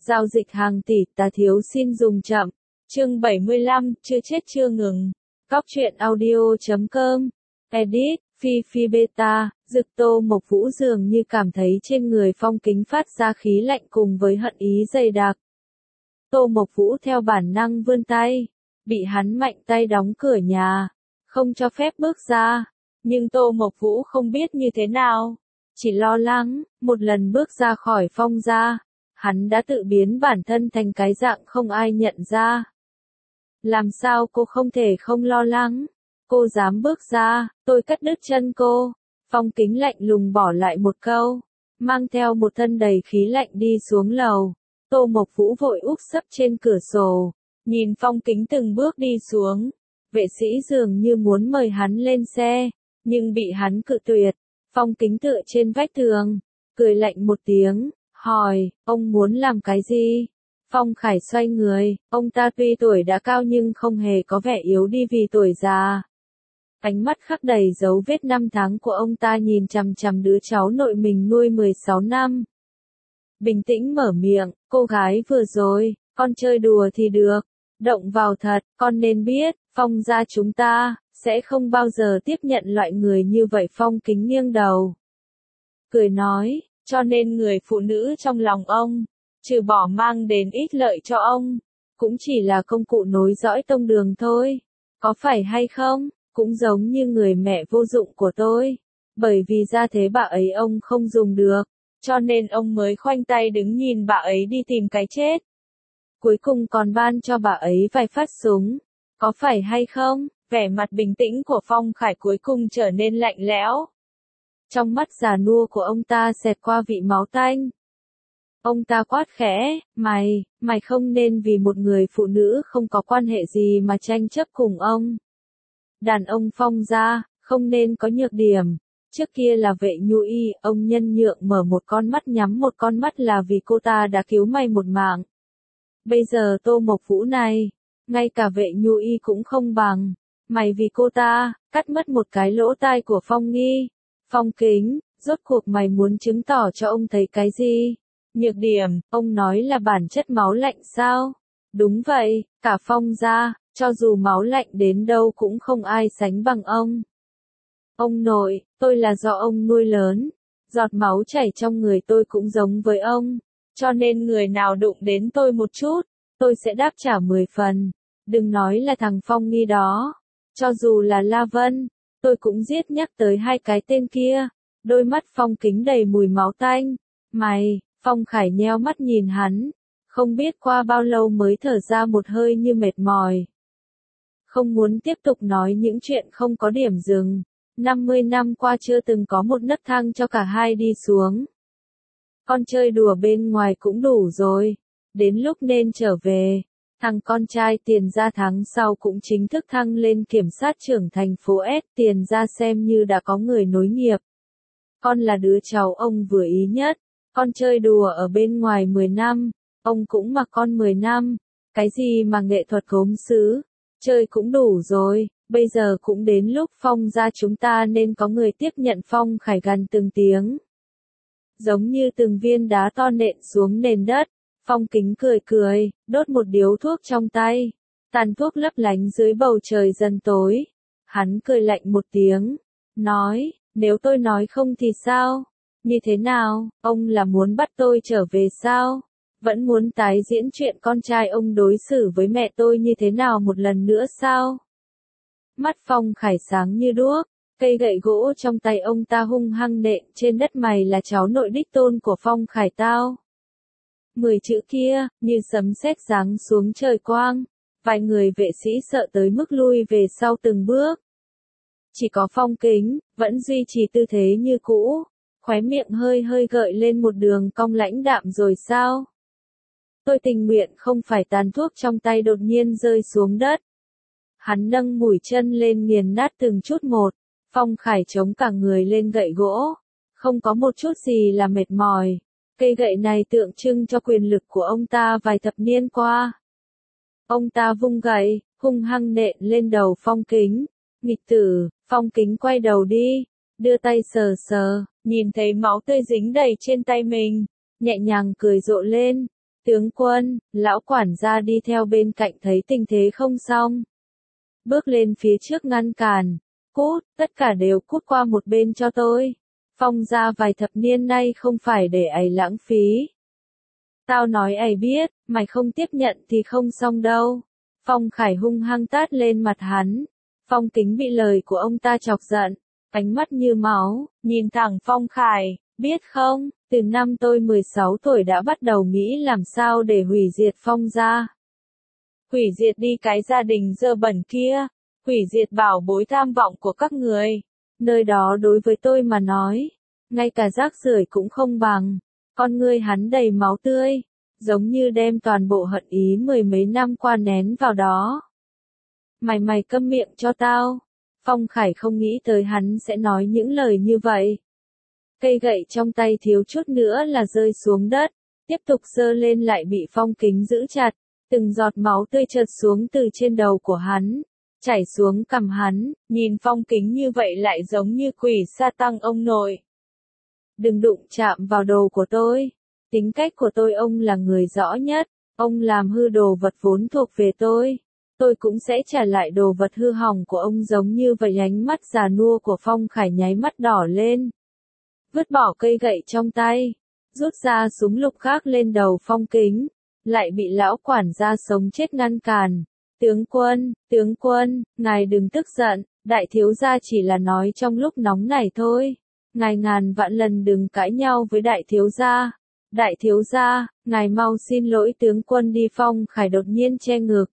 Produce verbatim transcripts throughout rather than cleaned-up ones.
Giao dịch hàng tỷ, ta thiếu xin dùng chậm. Chương bảy mươi lăm, chưa chết chưa ngừng. Góc truyện audio chấm com. Edit, Phi Phi Beta, Dực Tô Mộc Vũ dường như cảm thấy trên người Phong Kính phát ra khí lạnh cùng với hận ý dày đặc. Tô Mộc Vũ theo bản năng vươn tay, bị hắn mạnh tay đóng cửa nhà, không cho phép bước ra. Nhưng Tô Mộc Vũ không biết như thế nào, chỉ lo lắng, một lần bước ra khỏi Phong gia, hắn đã tự biến bản thân thành cái dạng không ai nhận ra. Làm sao cô không thể không lo lắng? Cô dám bước ra, tôi cắt đứt chân cô. Phong Kính lạnh lùng bỏ lại một câu, mang theo một thân đầy khí lạnh đi xuống lầu. Tô Mộc Vũ vội úp sấp trên cửa sổ, nhìn Phong Kính từng bước đi xuống. Vệ sĩ dường như muốn mời hắn lên xe, nhưng bị hắn cự tuyệt. Phong Kính tựa trên vách tường, cười lạnh một tiếng, hỏi, ông muốn làm cái gì? Phong Khải xoay người, ông ta tuy tuổi đã cao nhưng không hề có vẻ yếu đi vì tuổi già. Ánh mắt khắc đầy dấu vết năm tháng của ông ta nhìn chằm chằm đứa cháu nội mình nuôi mười sáu năm. Bình tĩnh mở miệng, cô gái vừa rồi, con chơi đùa thì được, động vào thật, con nên biết, Phong gia chúng ta, sẽ không bao giờ tiếp nhận loại người như vậy. Phong Kính nghiêng đầu, cười nói, cho nên người phụ nữ trong lòng ông, trừ bỏ mang đến ít lợi cho ông, cũng chỉ là công cụ nối dõi tông đường thôi, có phải hay không? Cũng giống như người mẹ vô dụng của tôi, bởi vì gia thế bà ấy ông không dùng được, cho nên ông mới khoanh tay đứng nhìn bà ấy đi tìm cái chết. Cuối cùng còn ban cho bà ấy vài phát súng, có phải hay không? Vẻ mặt bình tĩnh của Phong Khải cuối cùng trở nên lạnh lẽo. Trong mắt già nua của ông ta xẹt qua vị máu tanh. Ông ta quát khẽ, mày, mày không nên vì một người phụ nữ không có quan hệ gì mà tranh chấp cùng ông. Đàn ông Phong gia, không nên có nhược điểm. Trước kia là Vệ Nhu Y, ông nhân nhượng mở một con mắt nhắm một con mắt là vì cô ta đã cứu mày một mạng. Bây giờ Tô Mộc Vũ này, ngay cả Vệ Nhu Y cũng không bằng. Mày vì cô ta, cắt mất một cái lỗ tai của Phong Nghi. Phong Kính, rốt cuộc mày muốn chứng tỏ cho ông thấy cái gì? Nhược điểm, ông nói là bản chất máu lạnh sao? Đúng vậy, cả Phong gia, cho dù máu lạnh đến đâu cũng không ai sánh bằng ông. Ông nội, tôi là do ông nuôi lớn, giọt máu chảy trong người tôi cũng giống với ông, cho nên người nào đụng đến tôi một chút, tôi sẽ đáp trả mười phần. Đừng nói là thằng Phong Nghi đó, cho dù là La Vân, tôi cũng giết nhắc tới hai cái tên kia. Đôi mắt Phong Kính đầy mùi máu tanh. Mày, Phong Khải nheo mắt nhìn hắn, không biết qua bao lâu mới thở ra một hơi như mệt mỏi. Không muốn tiếp tục nói những chuyện không có điểm dừng. năm mươi năm qua chưa từng có một nấc thang cho cả hai đi xuống. Con chơi đùa bên ngoài cũng đủ rồi. Đến lúc nên trở về. Thằng con trai Tiền Gia tháng sau cũng chính thức thăng lên kiểm sát trưởng thành phố S. Tiền Gia xem như đã có người nối nghiệp. Con là đứa cháu ông vừa ý nhất. Con chơi đùa ở bên ngoài mười năm. Ông cũng mặc con mười năm. Cái gì mà nghệ thuật gốm sứ. Chơi cũng đủ rồi, bây giờ cũng đến lúc Phong gia chúng ta nên có người tiếp nhận. Phong Khải gằn từng tiếng, giống như từng viên đá to nện xuống nền đất. Phong Kính cười cười, đốt một điếu thuốc trong tay, tàn thuốc lấp lánh dưới bầu trời dần tối. Hắn cười lạnh một tiếng, nói, nếu tôi nói không thì sao? Như thế nào, ông là muốn bắt tôi trở về sao? Vẫn muốn tái diễn chuyện con trai ông đối xử với mẹ tôi như thế nào một lần nữa sao? Mắt Phong Khải sáng như đuốc, cây gậy gỗ trong tay ông ta hung hăng nện trên đất. Mày là cháu nội đích tôn của Phong Khải tao. Mười chữ kia, như sấm sét giáng xuống trời quang. Vài người vệ sĩ sợ tới mức lui về sau từng bước. Chỉ có Phong Kính, vẫn duy trì tư thế như cũ, khóe miệng hơi hơi gợi lên một đường cong lãnh đạm. Rồi sao? Tôi tình nguyện không phải. Tàn thuốc trong tay đột nhiên rơi xuống đất. Hắn nâng mũi chân lên nghiền nát từng chút một. Phong Khải chống cả người lên gậy gỗ. Không có một chút gì là mệt mỏi. Cây gậy này tượng trưng cho quyền lực của ông ta vài thập niên qua. Ông ta vung gậy, hung hăng nện lên đầu Phong Kính. Nghịch tử, Phong Kính quay đầu đi, đưa tay sờ sờ, nhìn thấy máu tươi dính đầy trên tay mình, nhẹ nhàng cười rộ lên. Tướng quân, lão quản gia đi theo bên cạnh thấy tình thế không xong. Bước lên phía trước ngăn cản. Cút, tất cả đều cút qua một bên cho tôi. Phong gia vài thập niên nay không phải để ấy lãng phí. Tao nói ấy biết, mày không tiếp nhận thì không xong đâu. Phong Khải hung hăng tát lên mặt hắn. Phong Kính bị lời của ông ta chọc giận, ánh mắt như máu, nhìn thẳng Phong Khải, biết không, từ năm tôi mười sáu tuổi đã bắt đầu nghĩ làm sao để hủy diệt Phong gia. Hủy diệt đi cái gia đình dơ bẩn kia, hủy diệt bảo bối tham vọng của các người. Nơi đó đối với tôi mà nói, ngay cả rác rưởi cũng không bằng. Con ngươi hắn đầy máu tươi, giống như đem toàn bộ hận ý mười mấy năm qua nén vào đó. Mày mày câm miệng cho tao. Phong Khải không nghĩ tới hắn sẽ nói những lời như vậy. Cây gậy trong tay thiếu chút nữa là rơi xuống đất, tiếp tục giơ lên lại bị Phong Kính giữ chặt, từng giọt máu tươi trượt xuống từ trên đầu của hắn, chảy xuống cằm hắn, nhìn Phong Kính như vậy lại giống như quỷ sa tăng ông nội. Đừng đụng chạm vào đồ của tôi. Tính cách của tôi ông là người rõ nhất, ông làm hư đồ vật vốn thuộc về tôi. Tôi cũng sẽ trả lại đồ vật hư hỏng của ông giống như vậy. Ánh mắt già nua của Phong Khải nháy mắt đỏ lên. Vứt bỏ cây gậy trong tay, rút ra súng lục khác lên đầu Phong Kính, lại bị lão quản gia sống chết ngăn cản. Tướng quân, tướng quân, ngài đừng tức giận, đại thiếu gia chỉ là nói trong lúc nóng này thôi. Ngài ngàn vạn lần đừng cãi nhau với đại thiếu gia. Đại thiếu gia, ngài mau xin lỗi tướng quân đi. Phong Khải đột nhiên che ngực,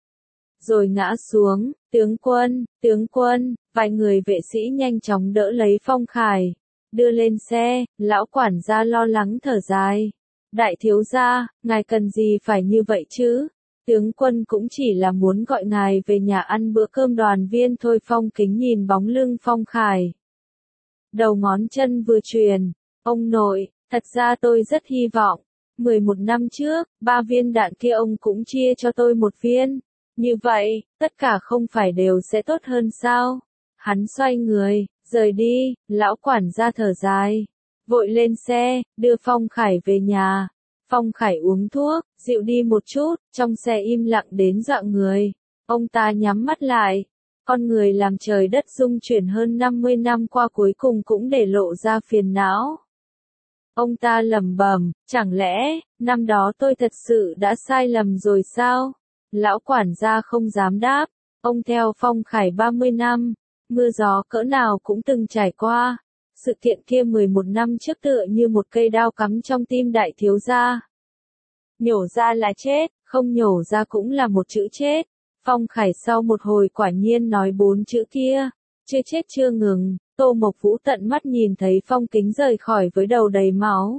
rồi ngã xuống. Tướng quân, tướng quân, vài người vệ sĩ nhanh chóng đỡ lấy Phong Khải, đưa lên xe. Lão quản gia lo lắng thở dài. Đại thiếu gia, ngài cần gì phải như vậy chứ? Tướng quân cũng chỉ là muốn gọi ngài về nhà ăn bữa cơm đoàn viên thôi. Phong Kính nhìn bóng lưng Phong Khải, đầu ngón chân vừa truyền. Ông nội, thật ra tôi rất hy vọng, mười một năm trước, ba viên đạn kia ông cũng chia cho tôi một viên. Như vậy, tất cả không phải đều sẽ tốt hơn sao? Hắn xoay người, rời đi. Lão quản gia thở dài, vội lên xe, đưa Phong Khải về nhà. Phong Khải uống thuốc, dịu đi một chút, trong xe im lặng đến dọa người. Ông ta nhắm mắt lại. Con người làm trời đất rung chuyển hơn năm mươi năm qua cuối cùng cũng để lộ ra phiền não. Ông ta lẩm bẩm, chẳng lẽ, năm đó tôi thật sự đã sai lầm rồi sao? Lão quản gia không dám đáp, ông theo Phong Khải ba mươi năm, mưa gió cỡ nào cũng từng trải qua. Sự kiện kia mười một năm trước tựa như một cây đao cắm trong tim đại thiếu gia. Nhổ ra là chết, không nhổ ra cũng là một chữ chết. Phong Khải sau một hồi quả nhiên nói bốn chữ kia, chưa chết chưa ngừng. Tô Mộc Vũ tận mắt nhìn thấy Phong Kính rời khỏi với đầu đầy máu.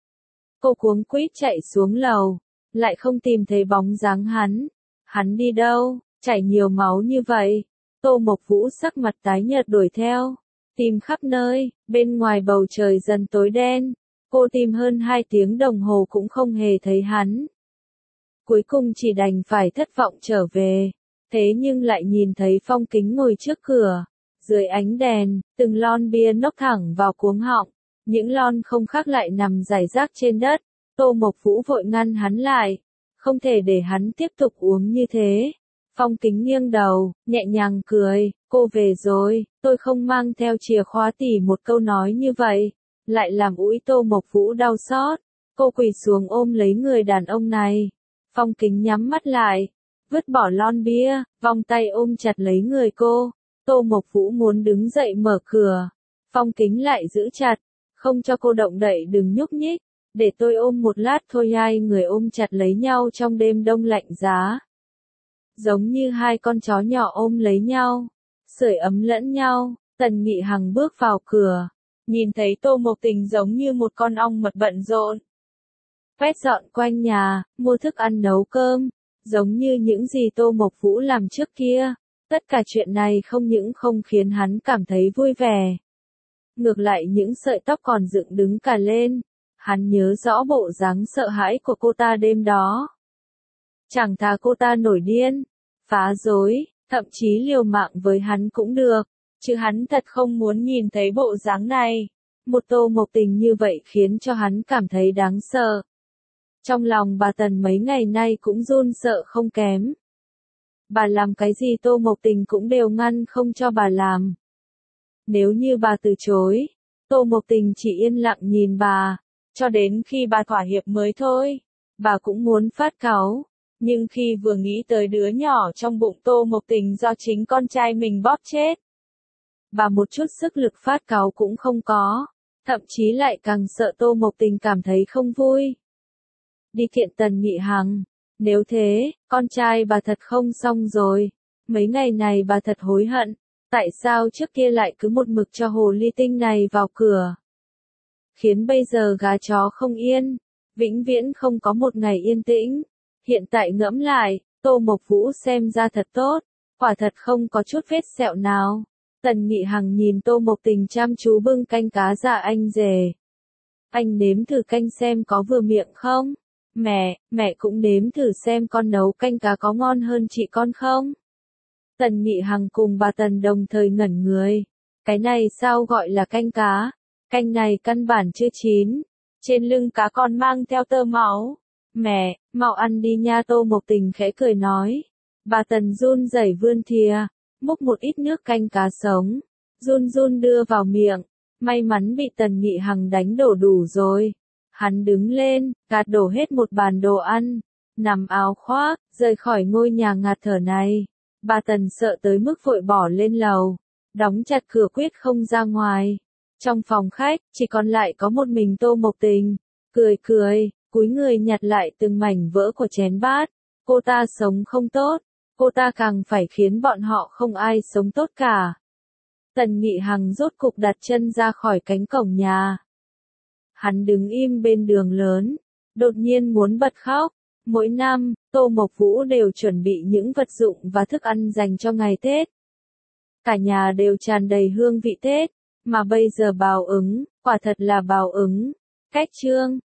Cô cuống quýt chạy xuống lầu, lại không tìm thấy bóng dáng hắn. Hắn đi đâu, chảy nhiều máu như vậy? Tô Mộc Vũ sắc mặt tái nhợt đuổi theo, tìm khắp nơi. Bên ngoài bầu trời dần tối đen, cô tìm hơn hai tiếng đồng hồ cũng không hề thấy hắn. Cuối cùng chỉ đành phải thất vọng trở về. Thế nhưng lại nhìn thấy Phong Kính ngồi trước cửa. Dưới ánh đèn, từng lon bia nốc thẳng vào cuống họng. Những lon không khác lại nằm rải rác trên đất. Tô Mộc Vũ vội ngăn hắn lại. Không thể để hắn tiếp tục uống như thế. Phong Kính nghiêng đầu, nhẹ nhàng cười. Cô về rồi, tôi không mang theo chìa khóa. Tỉ một câu nói như vậy, lại làm ũi Tô Mộc Vũ đau xót. Cô quỳ xuống ôm lấy người đàn ông này. Phong Kính nhắm mắt lại, vứt bỏ lon bia, vòng tay ôm chặt lấy người cô. Tô Mộc Vũ muốn đứng dậy mở cửa. Phong Kính lại giữ chặt, không cho cô động đậy. Đừng nhúc nhích, để tôi ôm một lát thôi. Hai người ôm chặt lấy nhau trong đêm đông lạnh giá. Giống như hai con chó nhỏ ôm lấy nhau, sưởi ấm lẫn nhau. Tần Nghị Hằng bước vào cửa, nhìn thấy Tô Mộc Tình giống như một con ong mật bận rộn. Quét dọn quanh nhà, mua thức ăn nấu cơm, giống như những gì Tô Mộc Vũ làm trước kia. Tất cả chuyện này không những không khiến hắn cảm thấy vui vẻ. Ngược lại những sợi tóc còn dựng đứng cả lên. Hắn nhớ rõ bộ dáng sợ hãi của cô ta đêm đó. Chẳng thà cô ta nổi điên, phá rối, thậm chí liều mạng với hắn cũng được. Chứ hắn thật không muốn nhìn thấy bộ dáng này. Một Tô Mộc Tình như vậy khiến cho hắn cảm thấy đáng sợ. Trong lòng bà Tần mấy ngày nay cũng run sợ không kém. Bà làm cái gì Tô Mộc Tình cũng đều ngăn không cho bà làm. Nếu như bà từ chối, Tô Mộc Tình chỉ yên lặng nhìn bà, cho đến khi bà thỏa hiệp mới thôi. Bà cũng muốn phát cáu, nhưng khi vừa nghĩ tới đứa nhỏ trong bụng Tô Mộc Tình do chính con trai mình bóp chết, bà một chút sức lực phát cáu cũng không có, thậm chí lại càng sợ Tô Mộc Tình cảm thấy không vui. Đi kiện Tần Nghị Hằng, nếu thế, con trai bà thật không xong rồi. Mấy ngày này bà thật hối hận, tại sao trước kia lại cứ một mực cho hồ ly tinh này vào cửa. Khiến bây giờ gà chó không yên, vĩnh viễn không có một ngày yên tĩnh. Hiện tại ngẫm lại, Tô Mộc Vũ xem ra thật tốt, quả thật không có chút vết sẹo nào. Tần Nghị Hằng nhìn Tô Mộc Tình chăm chú bưng canh cá ra anh rể. Anh nếm thử canh xem có vừa miệng không? Mẹ, mẹ cũng nếm thử xem con nấu canh cá có ngon hơn chị con không? Tần Nghị Hằng cùng bà Tần đồng thời ngẩn người. Cái này sao gọi là canh cá? Canh này căn bản chưa chín. Trên lưng cá còn mang theo tơ máu. Mẹ, mau ăn đi nha. Tô Mộc Tình khẽ cười nói. Bà Tần run rẩy vươn thìa, múc một ít nước canh cá sống, run run đưa vào miệng. May mắn bị Tần Nghị Hằng đánh đổ đủ rồi. Hắn đứng lên, gạt đổ hết một bàn đồ ăn, nằm áo khoác, rời khỏi ngôi nhà ngạt thở này. Bà Tần sợ tới mức vội bỏ lên lầu, đóng chặt cửa quyết không ra ngoài. Trong phòng khách, chỉ còn lại có một mình Tô Mộc Tình, cười cười, cúi người nhặt lại từng mảnh vỡ của chén bát. Cô ta sống không tốt, cô ta càng phải khiến bọn họ không ai sống tốt cả. Tần Nghị Hằng rốt cục đặt chân ra khỏi cánh cổng nhà. Hắn đứng im bên đường lớn, đột nhiên muốn bật khóc. Mỗi năm, Tô Mộc Vũ đều chuẩn bị những vật dụng và thức ăn dành cho ngày Tết. Cả nhà đều tràn đầy hương vị Tết, mà bây giờ báo ứng, quả thật là báo ứng. Cách chương